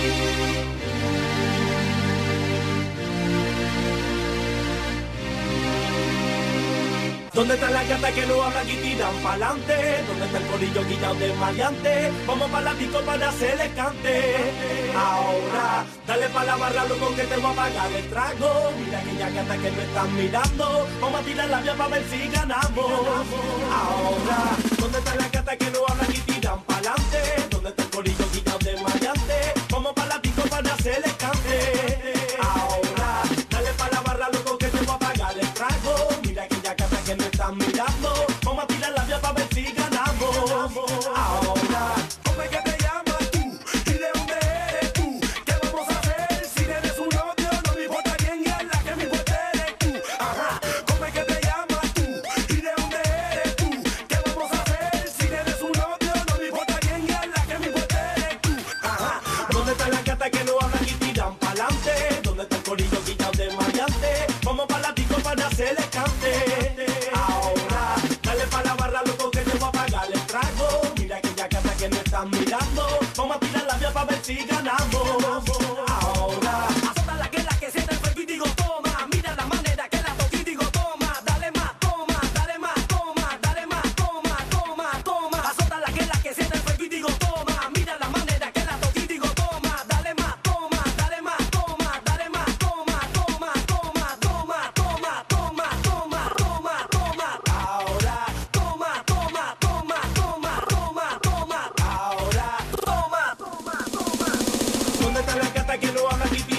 ¿Dónde están las gatas que no hablan y tiran pa'lante? ¿Dónde está el corillo guillado de maleante? Vamos pa' la disco para hacerle cante. Ahora, dale pa' la barra, loco, que te voy a pagar el trago. Mira aquellas gatas que me están mirando. Vamos a tirar la vía pa' ver si ganamos. Ahora, ¿dónde están las gatas que no hablan y tiran pa'lante? ¿Dónde está el corillo guillado de maleante? Vamos pa' la disco para hacerle cante. Ahora, dale pa' la barra, loco, que te voy a pagar el trago. Mira aquellas gatas que me están mirando. Vamos a tirar la vía pa' ver si ganamos. Ahora, ¿cómo es que te llamas tú? ¿Y de dónde eres tú? ¿Qué vamos a hacer si eres un odio? No me importa quién es la que me importa eres tú. Ajá, ¿cómo es que te llamas tú? ¿Y de dónde eres tú? ¿Qué vamos a hacer si eres un odio? No me importa quién es la que me importa eres tú. Ajá, ¿dónde están las gatas que no hablan y tiran pa'lante? ¿Dónde está el corillo guillado de maleante? Vamos pa' la disco para hacerle cante. Ahora, dale pa' la barra, loco, que te voy a pagar el trago. Mira aquella gata que me están mirando. Vamos a tirar la vía pa' ver si ganamos. Ahora, azota la que siente el fuego y digo toma. Mira la manera que la toqué y digo toma. Dale más, toma, dale más, toma, dale más, toma, toma, toma. Azota la que siente el fuego y digo toma. Mira la manera que la toqué y digo toma. Dale más, toma, dale más, toma, dale más, toma, toma, toma, toma, toma, toma, toma, toma, toma. Ahora, toma, toma, toma, toma, toma, toma. Ahora, toma, toma, toma. ¿Dónde están las gatas que no hablan y